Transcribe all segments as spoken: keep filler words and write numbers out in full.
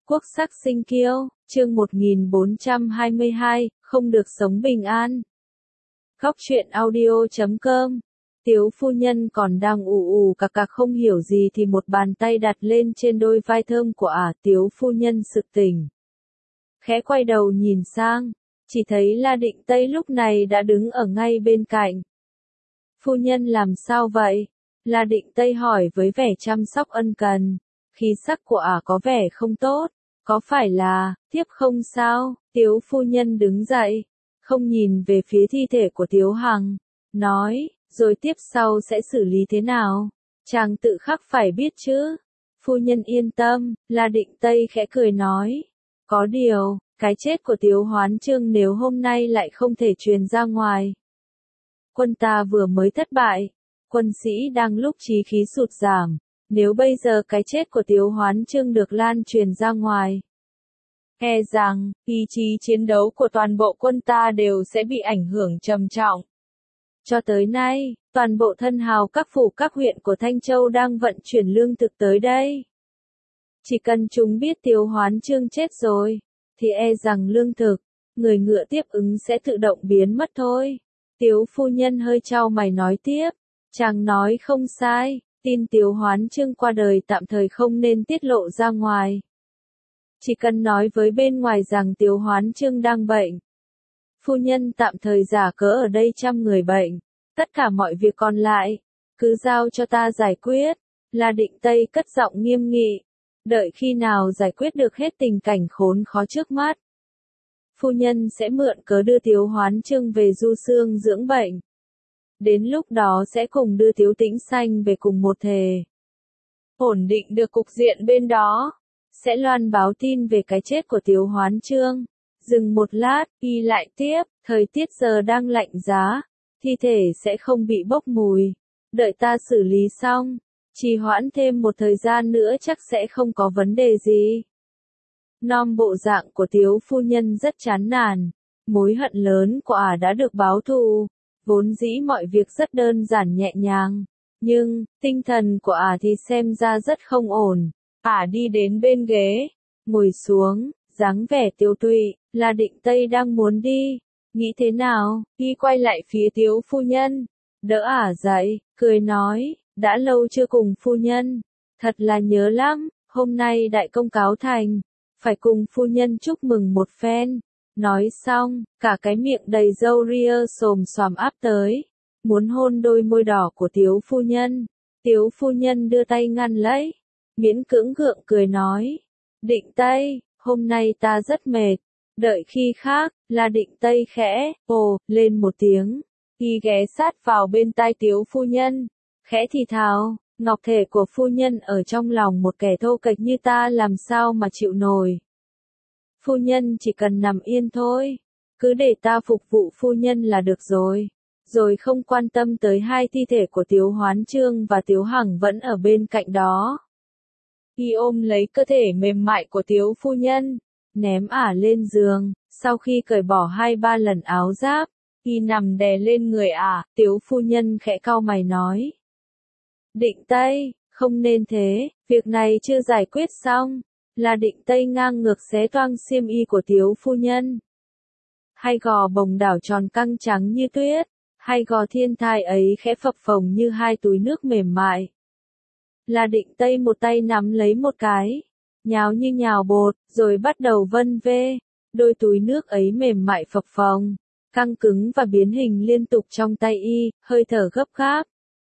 Quốc sắc sinh kiêu, chương một nghìn bốn trăm hai mươi hai, không được sống bình an. Góc truyện audio chấm com. Tiếu phu nhân còn đang ù ù cạc cạc không hiểu gì thì một bàn tay đặt lên trên đôi vai thơm của ả. Tiếu phu nhân sực tỉnh, khẽ quay đầu nhìn sang, chỉ thấy La Định Tây lúc này đã đứng ở ngay bên cạnh. Phu nhân làm sao vậy? La Định Tây hỏi với vẻ chăm sóc ân cần. Khí sắc của ả có vẻ không tốt, có phải là, tiếp không sao? Tiếu phu nhân đứng dậy, không nhìn về phía thi thể của Tiếu Hằng, nói, rồi tiếp sau sẽ xử lý thế nào? Chàng tự khắc phải biết chứ. Phu nhân yên tâm, La Định Tây khẽ cười nói. Có điều, cái chết của Tiếu Hoán Chương nếu hôm nay lại không thể truyền ra ngoài. Quân ta vừa mới thất bại, quân sĩ đang lúc chí khí sụt giảm. Nếu bây giờ cái chết của Tiếu Hoán Chương được lan truyền ra ngoài, e rằng, ý chí chiến đấu của toàn bộ quân ta đều sẽ bị ảnh hưởng trầm trọng. Cho tới nay, toàn bộ thân hào các phủ các huyện của Thanh Châu đang vận chuyển lương thực tới đây. Chỉ cần chúng biết Tiếu Hoán Chương chết rồi, thì e rằng lương thực, người ngựa tiếp ứng sẽ tự động biến mất thôi. Tiếu phu nhân hơi chau mày nói tiếp, chàng nói không sai. Tin Tiếu Hoán Chương qua đời tạm thời không nên tiết lộ ra ngoài. Chỉ cần nói với bên ngoài rằng Tiếu Hoán Chương đang bệnh. Phu nhân tạm thời giả cớ ở đây chăm người bệnh. Tất cả mọi việc còn lại, cứ giao cho ta giải quyết. La Định Tây cất giọng nghiêm nghị. Đợi khi nào giải quyết được hết tình cảnh khốn khó trước mắt, phu nhân sẽ mượn cớ đưa Tiếu Hoán Chương về Du Xương dưỡng bệnh. Đến lúc đó sẽ cùng đưa Tiếu Tĩnh Xanh về cùng một thể. Ổn định được cục diện bên đó, sẽ loan báo tin về cái chết của Tiếu Hoán Chương. Dừng một lát, y lại tiếp, thời tiết giờ đang lạnh giá, thi thể sẽ không bị bốc mùi. Đợi ta xử lý xong, trì hoãn thêm một thời gian nữa chắc sẽ không có vấn đề gì. Nom bộ dạng của Tiếu phu nhân rất chán nản, mối hận lớn của ả đã được báo thù. Vốn dĩ mọi việc rất đơn giản nhẹ nhàng, nhưng, tinh thần của ả thì xem ra rất không ổn. Ả đi đến bên ghế, ngồi xuống, dáng vẻ tiêu tụy. La Định Tây đang muốn đi, nghĩ thế nào, y quay lại phía Tiếu phu nhân, đỡ ả dậy, cười nói, đã lâu chưa cùng phu nhân, thật là nhớ lắm, hôm nay đại công cáo thành, phải cùng phu nhân chúc mừng một phen. Nói xong, cả cái miệng đầy râu ria xồm xoàm áp tới, muốn hôn đôi môi đỏ của Tiếu phu nhân. Tiếu phu nhân đưa tay ngăn lấy, miễn cưỡng gượng cười nói, Định Tây, hôm nay ta rất mệt, đợi khi khác. La Định Tây khẽ, ồ, lên một tiếng, y ghé sát vào bên tai Tiếu phu nhân, khẽ thì thào, ngọc thể của phu nhân ở trong lòng một kẻ thô kệch như ta làm sao mà chịu nổi. Phu nhân chỉ cần nằm yên thôi, cứ để ta phục vụ phu nhân là được rồi. Rồi không quan tâm tới hai thi thể của Tiếu Hoán Chương và Tiếu Hằng vẫn ở bên cạnh đó. Y ôm lấy cơ thể mềm mại của Tiếu phu nhân, ném ả lên giường, sau khi cởi bỏ hai ba lần áo giáp, y nằm đè lên người ả. Tiếu phu nhân khẽ cau mày nói, Định Tây, không nên thế, việc này chưa giải quyết xong. La Định Tây ngang ngược xé toang xiêm y của Tiếu phu nhân. Hai gò bồng đảo tròn căng trắng như tuyết, hai gò thiên thai ấy khẽ phập phồng như hai túi nước mềm mại. La Định Tây một tay nắm lấy một cái, nhào như nhào bột, rồi bắt đầu vân vê. Đôi túi nước ấy mềm mại phập phồng, căng cứng và biến hình liên tục trong tay y, hơi thở gấp gáp.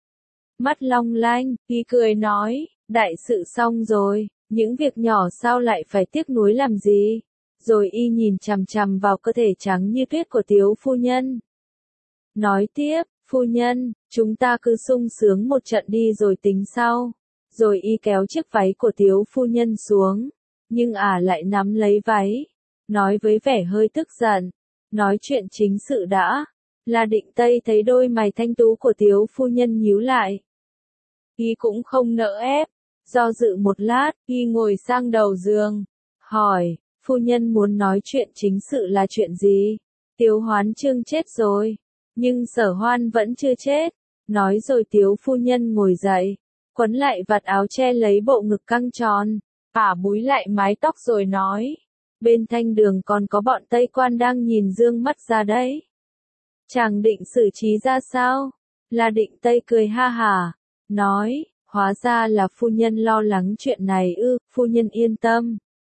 Mắt long lanh, y cười nói, đại sự xong rồi. Những việc nhỏ sao lại phải tiếc nuối làm gì? Rồi y nhìn chằm chằm vào cơ thể trắng như tuyết của Tiếu phu nhân. Nói tiếp, phu nhân, chúng ta cứ sung sướng một trận đi rồi tính sau. Rồi y kéo chiếc váy của Tiếu phu nhân xuống, nhưng ả lại nắm lấy váy, nói với vẻ hơi tức giận, nói chuyện chính sự đã. La Định Tây thấy đôi mày thanh tú của Tiếu phu nhân nhíu lại. Y cũng không nỡ ép. Do dự một lát, y ngồi sang đầu giường, hỏi, phu nhân muốn nói chuyện chính sự là chuyện gì? Tiếu Hoán Chương chết rồi, nhưng Sở Hoan vẫn chưa chết. Nói rồi Tiếu phu nhân ngồi dậy, quấn lại vạt áo che lấy bộ ngực căng tròn, Ả búi lại mái tóc rồi nói. Bên thanh đường còn có bọn Tây Quan đang nhìn dương mắt ra đấy. Chàng định xử trí ra sao? La Định Tây cười ha hả, nói, hóa ra là phu nhân lo lắng chuyện này ư, phu nhân yên tâm.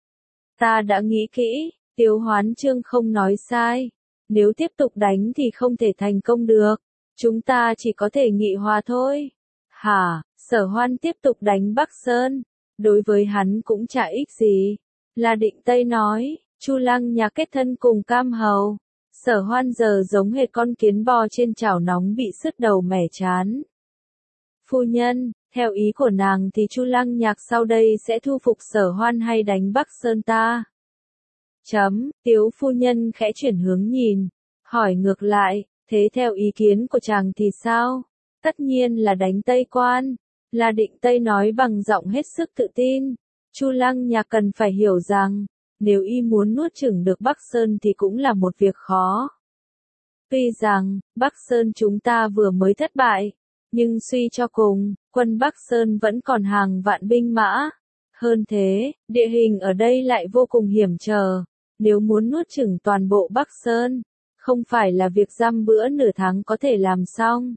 Ta đã nghĩ kỹ, Tiếu Hoán Chương không nói sai. Nếu tiếp tục đánh thì không thể thành công được. Chúng ta chỉ có thể nghị hòa thôi. Hả, Sở Hoan tiếp tục đánh Bắc Sơn. Đối với hắn cũng chả ích gì. La Định Tây nói, Chu Lăng nhà kết thân cùng Cam Hầu. Sở Hoan giờ giống hệt con kiến bò trên chảo nóng bị sứt đầu mẻ chán. Phu nhân, theo ý của nàng thì Chu Lăng Nhạc sau đây sẽ thu phục Sở Hoan hay đánh Bắc Sơn ta? Chấm, Tiếu phu nhân khẽ chuyển hướng nhìn, hỏi ngược lại, thế theo ý kiến của chàng thì sao? Tất nhiên là đánh Tây Quan. La Định Tây nói bằng giọng hết sức tự tin. Chu Lăng Nhạc cần phải hiểu rằng, nếu y muốn nuốt chửng được Bắc Sơn thì cũng là một việc khó. Tuy rằng, Bắc Sơn chúng ta vừa mới thất bại, nhưng suy cho cùng, quân Bắc Sơn vẫn còn hàng vạn binh mã. Hơn thế, địa hình ở đây lại vô cùng hiểm trở. Nếu muốn nuốt chửng toàn bộ Bắc Sơn, không phải là việc dăm bữa nửa tháng có thể làm xong.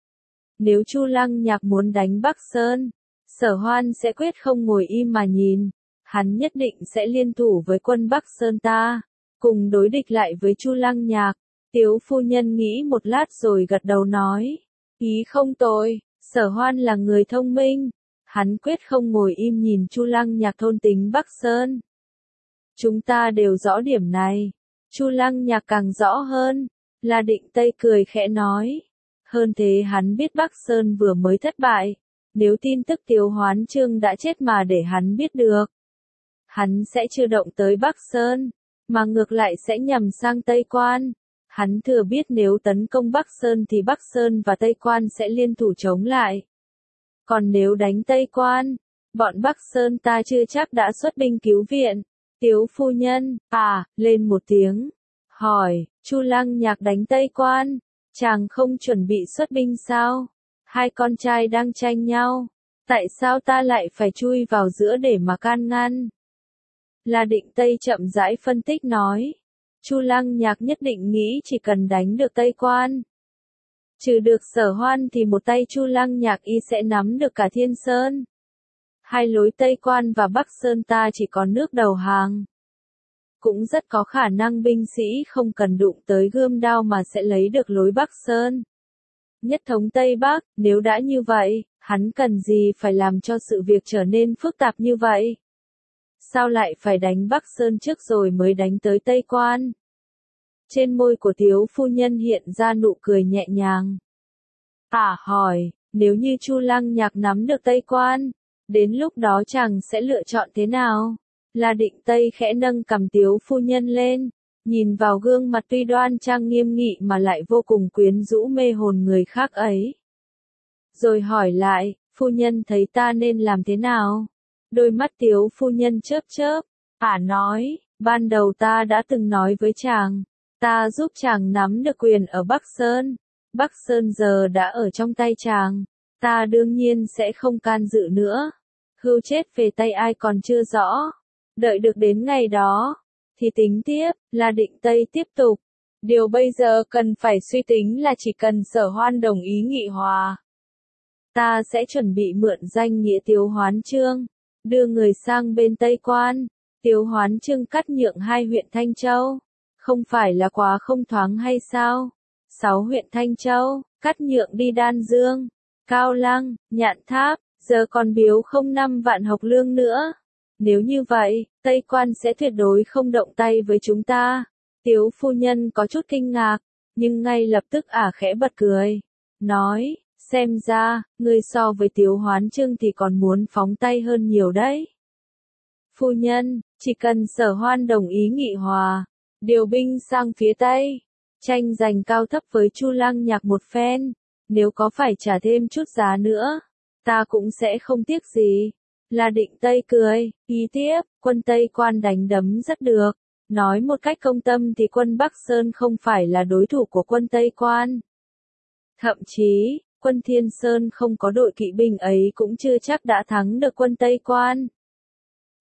Nếu Chu Lăng Nhạc muốn đánh Bắc Sơn, Sở Hoan sẽ quyết không ngồi im mà nhìn. Hắn nhất định sẽ liên thủ với quân Bắc Sơn ta, cùng đối địch lại với Chu Lăng Nhạc. Tiếu phu nhân nghĩ một lát rồi gật đầu nói, ý không tồi, Sở Hoan là người thông minh. Hắn quyết không ngồi im nhìn Chu Lăng Nhạc thôn tính Bắc Sơn. Chúng ta đều rõ điểm này. Chu Lăng Nhạc càng rõ hơn. La Định Tây cười khẽ nói. Hơn thế hắn biết Bắc Sơn vừa mới thất bại. Nếu tin tức Tiếu Hoán Chương đã chết mà để hắn biết được, hắn sẽ chưa động tới Bắc Sơn, mà ngược lại sẽ nhằm sang Tây Quan. Hắn thừa biết nếu tấn công Bắc Sơn thì Bắc Sơn và Tây Quan sẽ liên thủ chống lại. Còn nếu đánh Tây Quan, bọn Bắc Sơn ta chưa chắc đã xuất binh cứu viện. Tiếu phu nhân, à, lên một tiếng, hỏi, Chu Lăng Nhạc đánh Tây Quan, chàng không chuẩn bị xuất binh sao? Hai con trai đang tranh nhau, tại sao ta lại phải chui vào giữa để mà can ngăn? La Định Tây chậm rãi phân tích nói, Chu Lăng Nhạc nhất định nghĩ chỉ cần đánh được Tây Quan, trừ được Sở Hoan thì một tay Chu Lăng Nhạc y sẽ nắm được cả Thiên Sơn. Hai lối Tây Quan và Bắc Sơn ta chỉ có nước đầu hàng. Cũng rất có khả năng binh sĩ không cần đụng tới gươm đao mà sẽ lấy được lối Bắc Sơn. Nhất thống Tây Bắc, nếu đã như vậy, hắn cần gì phải làm cho sự việc trở nên phức tạp như vậy? Sao lại phải đánh Bắc Sơn trước rồi mới đánh tới Tây Quan? Trên môi của Tiếu phu nhân hiện ra nụ cười nhẹ nhàng. À hỏi, nếu như Chu Lăng Nhạc nắm được Tây Quan, đến lúc đó chàng sẽ lựa chọn thế nào? La Định Tây khẽ nâng cằm Tiếu phu nhân lên, nhìn vào gương mặt tuy đoan trang nghiêm nghị mà lại vô cùng quyến rũ mê hồn người khác ấy. Rồi hỏi lại, phu nhân thấy ta nên làm thế nào? Đôi mắt Tiếu phu nhân chớp chớp, Ả nói, ban đầu ta đã từng nói với chàng, ta giúp chàng nắm được quyền ở Bắc Sơn. Bắc Sơn giờ đã ở trong tay chàng, ta đương nhiên sẽ không can dự nữa. Hưu chết về tay ai còn chưa rõ. Đợi được đến ngày đó, thì tính tiếp. La Định Tây tiếp tục. Điều bây giờ cần phải suy tính là chỉ cần Sở Hoan đồng ý nghị hòa, ta sẽ chuẩn bị mượn danh nghĩa Tiếu Hoán Chương, đưa người sang bên Tây Quan. Tiếu Hoán Chương cắt nhượng hai huyện Thanh Châu, không phải là quá không thoáng hay sao? Sáu huyện Thanh Châu, cắt nhượng đi Đan Dương, Cao Lăng, Nhạn Tháp, giờ còn biếu không năm vạn học lương nữa. Nếu như vậy, Tây Quan sẽ tuyệt đối không động tay với chúng ta. Tiếu phu nhân có chút kinh ngạc, nhưng ngay lập tức ả khẽ bật cười, nói, xem ra, ngươi so với Tiếu Hoán Chương thì còn muốn phóng tay hơn nhiều đấy. Phu nhân, chỉ cần Sở Hoan đồng ý nghị hòa, điều binh sang phía Tây, tranh giành cao thấp với Chu Lăng Nhạc một phen, nếu có phải trả thêm chút giá nữa, ta cũng sẽ không tiếc gì. La Định Tây cười, ý tiếp, quân Tây Quan đánh đấm rất được. Nói một cách công tâm thì quân Bắc Sơn không phải là đối thủ của quân Tây Quan. Thậm chí, quân Thiên Sơn không có đội kỵ binh ấy cũng chưa chắc đã thắng được quân Tây Quan.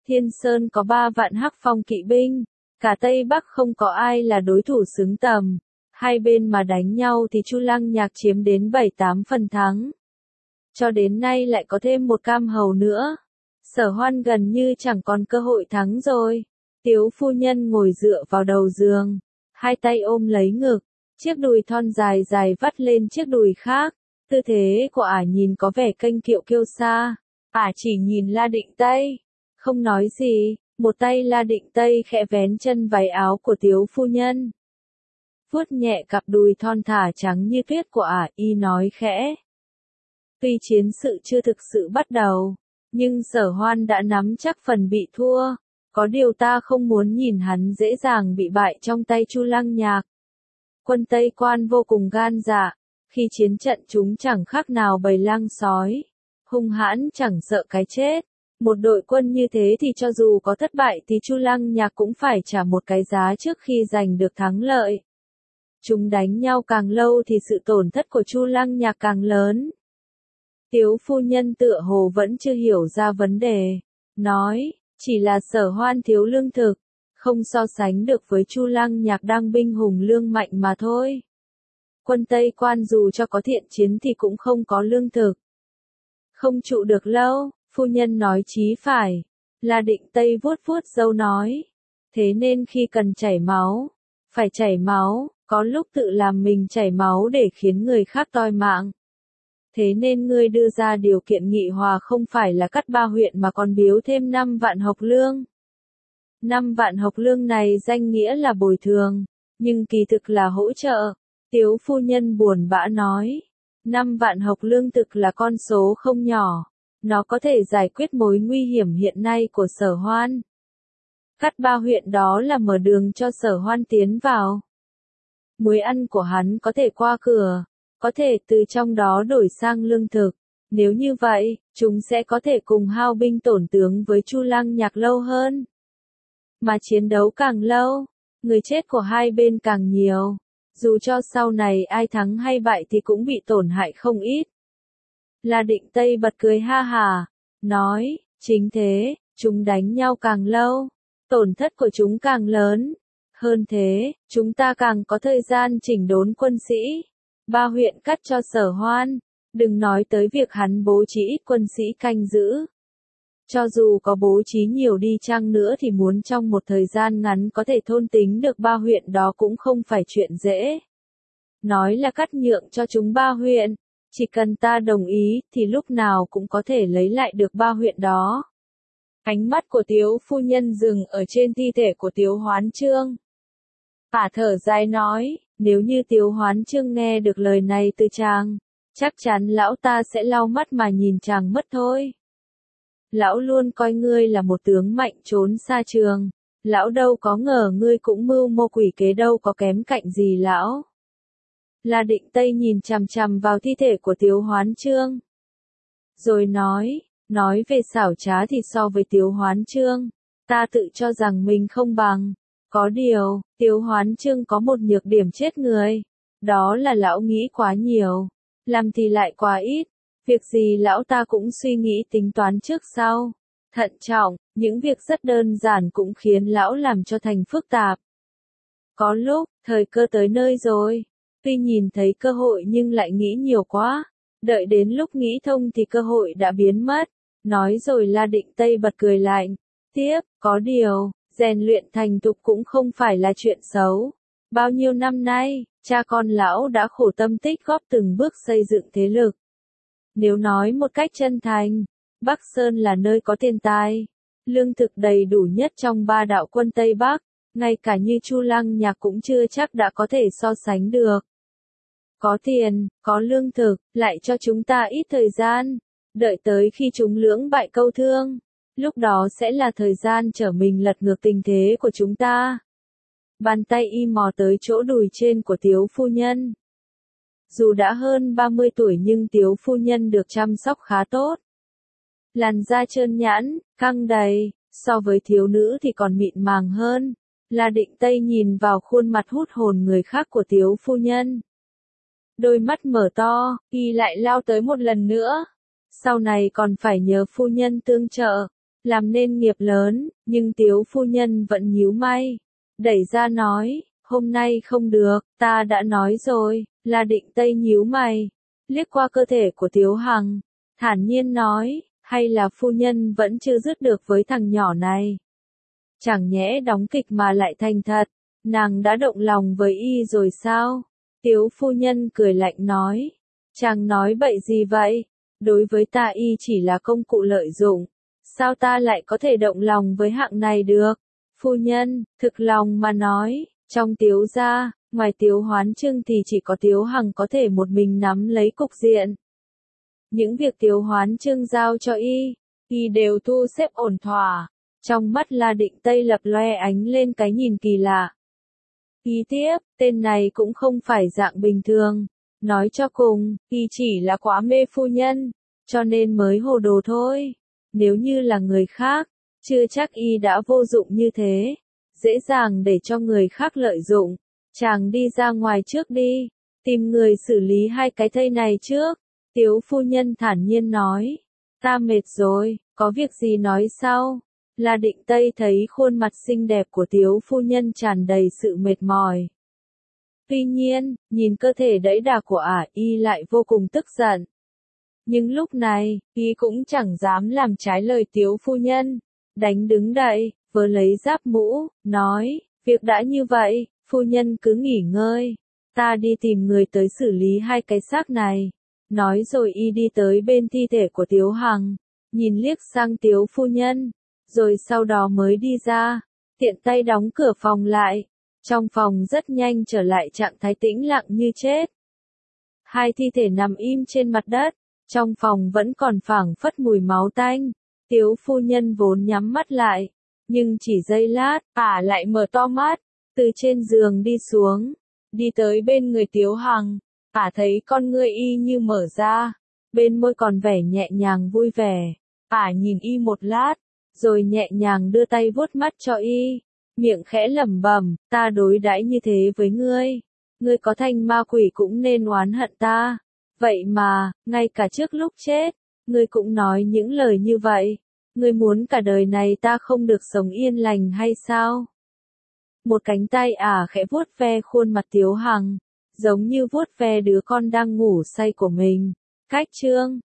Thiên Sơn có ba vạn hắc phong kỵ binh, cả Tây Bắc không có ai là đối thủ xứng tầm. Hai bên mà đánh nhau thì Chu Lăng Nhạc chiếm đến bảy tám phần thắng. Cho đến nay lại có thêm một cam hầu nữa. Sở Hoan gần như chẳng còn cơ hội thắng rồi. Tiếu phu nhân ngồi dựa vào đầu giường, hai tay ôm lấy ngực, chiếc đùi thon dài dài vắt lên chiếc đùi khác. Tư thế của ả nhìn có vẻ kênh kiệu kiêu sa. Ả chỉ nhìn La Định Tây, không nói gì, một tay La Định Tây khẽ vén chân váy áo của Tiếu phu nhân. Vuốt nhẹ cặp đùi thon thả trắng như tuyết của ả, y nói khẽ. Tuy chiến sự chưa thực sự bắt đầu, nhưng Sở Hoan đã nắm chắc phần bị thua. Có điều ta không muốn nhìn hắn dễ dàng bị bại trong tay Chu Lăng Nhạc. Quân Tây Quan vô cùng gan dạ, khi chiến trận chúng chẳng khác nào bầy lang sói, hung hãn chẳng sợ cái chết. Một đội quân như thế thì cho dù có thất bại thì Chu Lăng Nhạc cũng phải trả một cái giá trước khi giành được thắng lợi. Chúng đánh nhau càng lâu thì sự tổn thất của Chu Lăng Nhạc càng lớn. Tiếu phu nhân tựa hồ vẫn chưa hiểu ra vấn đề, nói, chỉ là Sở Hoan thiếu lương thực, không so sánh được với Chu Lăng Nhạc đang binh hùng lương mạnh mà thôi. Quân Tây Quan dù cho có thiện chiến thì cũng không có lương thực. Không trụ được lâu, phu nhân nói chí phải. La Định Tây vuốt vuốt râu nói. Thế nên khi cần chảy máu, phải chảy máu, có lúc tự làm mình chảy máu để khiến người khác toi mạng. Thế nên ngươi đưa ra điều kiện nghị hòa không phải là cắt ba huyện mà còn biếu thêm năm vạn hộc lương. Năm vạn hộc lương này danh nghĩa là bồi thường, nhưng kỳ thực là hỗ trợ. Tiếu phu nhân buồn bã nói. Năm vạn hộc lương thực là con số không nhỏ. Nó có thể giải quyết mối nguy hiểm hiện nay của Sở Hoan. Cắt ba huyện đó là mở đường cho Sở Hoan tiến vào. Muối ăn của hắn có thể qua cửa, có thể từ trong đó đổi sang lương thực. Nếu như vậy, chúng sẽ có thể cùng hao binh tổn tướng với Chu Lăng Nhạc lâu hơn. Mà chiến đấu càng lâu, người chết của hai bên càng nhiều. Dù cho sau này ai thắng hay bại thì cũng bị tổn hại không ít. La Định Tây bật cười ha hà, nói, chính thế, chúng đánh nhau càng lâu, tổn thất của chúng càng lớn. Hơn thế, chúng ta càng có thời gian chỉnh đốn quân sĩ. Ba huyện cắt cho Sở Hoan, đừng nói tới việc hắn bố trí ít quân sĩ canh giữ. Cho dù có bố trí nhiều đi chăng nữa thì muốn trong một thời gian ngắn có thể thôn tính được ba huyện đó cũng không phải chuyện dễ. Nói là cắt nhượng cho chúng ba huyện, chỉ cần ta đồng ý thì lúc nào cũng có thể lấy lại được ba huyện đó. Ánh mắt của Tiếu phu nhân dừng ở trên thi thể của Tiếu Hoán Chương. Ả thở dài nói, nếu như Tiếu Hoán Chương nghe được lời này từ chàng, chắc chắn lão ta sẽ lau mắt mà nhìn chàng mất thôi. Lão luôn coi ngươi là một tướng mạnh trốn xa trường, lão đâu có ngờ ngươi cũng mưu mô quỷ kế đâu có kém cạnh gì lão. La Định Tây nhìn chằm chằm vào thi thể của Tiếu Hoán Chương. Rồi nói, nói về xảo trá thì so với Tiếu Hoán Chương, ta tự cho rằng mình không bằng. Có điều, Tiếu Hoán Chương có một nhược điểm chết người. Đó là lão nghĩ quá nhiều, làm thì lại quá ít. Việc gì lão ta cũng suy nghĩ tính toán trước sau. Thận trọng, những việc rất đơn giản cũng khiến lão làm cho thành phức tạp. Có lúc, thời cơ tới nơi rồi. Tuy nhìn thấy cơ hội nhưng lại nghĩ nhiều quá. Đợi đến lúc nghĩ thông thì cơ hội đã biến mất. Nói rồi La Định Tây bật cười lạnh. Tiếp, có điều, rèn luyện thành thục cũng không phải là chuyện xấu. Bao nhiêu năm nay, cha con lão đã khổ tâm tích góp từng bước xây dựng thế lực. Nếu nói một cách chân thành, Bắc Sơn là nơi có tiền tài, lương thực đầy đủ nhất trong ba đạo quân Tây Bắc, ngay cả như Chu Lăng Nhạc cũng chưa chắc đã có thể so sánh được. Có tiền, có lương thực, lại cho chúng ta ít thời gian, đợi tới khi chúng lưỡng bại câu thương, lúc đó sẽ là thời gian trở mình lật ngược tình thế của chúng ta. Bàn tay y mò tới chỗ đùi trên của Tiếu phu nhân. Dù đã hơn ba mươi tuổi nhưng Tiếu phu nhân được chăm sóc khá tốt. Làn da trơn nhẵn, căng đầy, so với thiếu nữ thì còn mịn màng hơn. La Định Tây nhìn vào khuôn mặt hút hồn người khác của Tiếu phu nhân. Đôi mắt mở to, y lại lao tới một lần nữa. Sau này còn phải nhờ phu nhân tương trợ. làm nên nghiệp lớn, nhưng Tiếu phu nhân vẫn nhíu mày, đẩy ra nói, hôm nay không được, ta đã nói rồi, là Định Tây nhíu mày, liếc qua cơ thể của Tiếu Hằng, thản nhiên nói, hay là phu nhân vẫn chưa dứt được với thằng nhỏ này. Chẳng nhẽ đóng kịch mà lại thành thật, nàng đã động lòng với y rồi sao? Tiếu phu nhân cười lạnh nói, chàng nói bậy gì vậy? Đối với ta y chỉ là công cụ lợi dụng, sao ta lại có thể động lòng với hạng này được? Phu nhân, thực lòng mà nói, trong Tiếu gia, ngoài Tiếu Hoán Trương thì chỉ có Tiếu Hằng có thể một mình nắm lấy cục diện. Những việc Tiếu Hoán Trương giao cho y, y đều thu xếp ổn thỏa. Trong mắt La Định Tây lập loe ánh lên cái nhìn kỳ lạ. Y tiếp, tên này cũng không phải dạng bình thường. Nói cho cùng, y chỉ là quá mê phu nhân, cho nên mới hồ đồ thôi. Nếu như là người khác, chưa chắc y đã vô dụng như thế. Dễ dàng để cho người khác lợi dụng. Chàng đi ra ngoài trước đi, tìm người xử lý hai cái thây này trước. Tiếu phu nhân thản nhiên nói, ta mệt rồi, có việc gì nói sau. La Định Tây thấy khuôn mặt xinh đẹp của Tiếu phu nhân tràn đầy sự mệt mỏi. Tuy nhiên, nhìn cơ thể đẫy đà của ả y lại vô cùng tức giận. Nhưng lúc này, y cũng chẳng dám làm trái lời Tiếu phu nhân. Đánh đứng dậy, vớ lấy giáp mũ, nói, việc đã như vậy, phu nhân cứ nghỉ ngơi. Ta đi tìm người tới xử lý hai cái xác này. Nói rồi y đi tới bên thi thể của Tiếu Hằng, nhìn liếc sang Tiếu phu nhân, rồi sau đó mới đi ra, tiện tay đóng cửa phòng lại. Trong phòng rất nhanh trở lại trạng thái tĩnh lặng như chết. Hai thi thể nằm im trên mặt đất, trong phòng vẫn còn phảng phất mùi máu tanh. Tiếu phu nhân vốn nhắm mắt lại, nhưng chỉ giây lát, ả lại mở to mắt, từ trên giường đi xuống, đi tới bên người Tiếu Hằng. Ả thấy con ngươi y như mở ra, bên môi còn vẻ nhẹ nhàng vui vẻ. Ả nhìn y một lát, rồi nhẹ nhàng đưa tay vuốt mắt cho y, miệng khẽ lẩm bẩm, ta đối đãi như thế với ngươi, ngươi có thành ma quỷ cũng nên oán hận ta. Vậy mà, ngay cả trước lúc chết, ngươi cũng nói những lời như vậy. Ngươi muốn cả đời này ta không được sống yên lành hay sao? Một cánh tay ả khẽ vuốt ve khuôn mặt Tiếu Hằng, giống như vuốt ve đứa con đang ngủ say của mình. Cách chương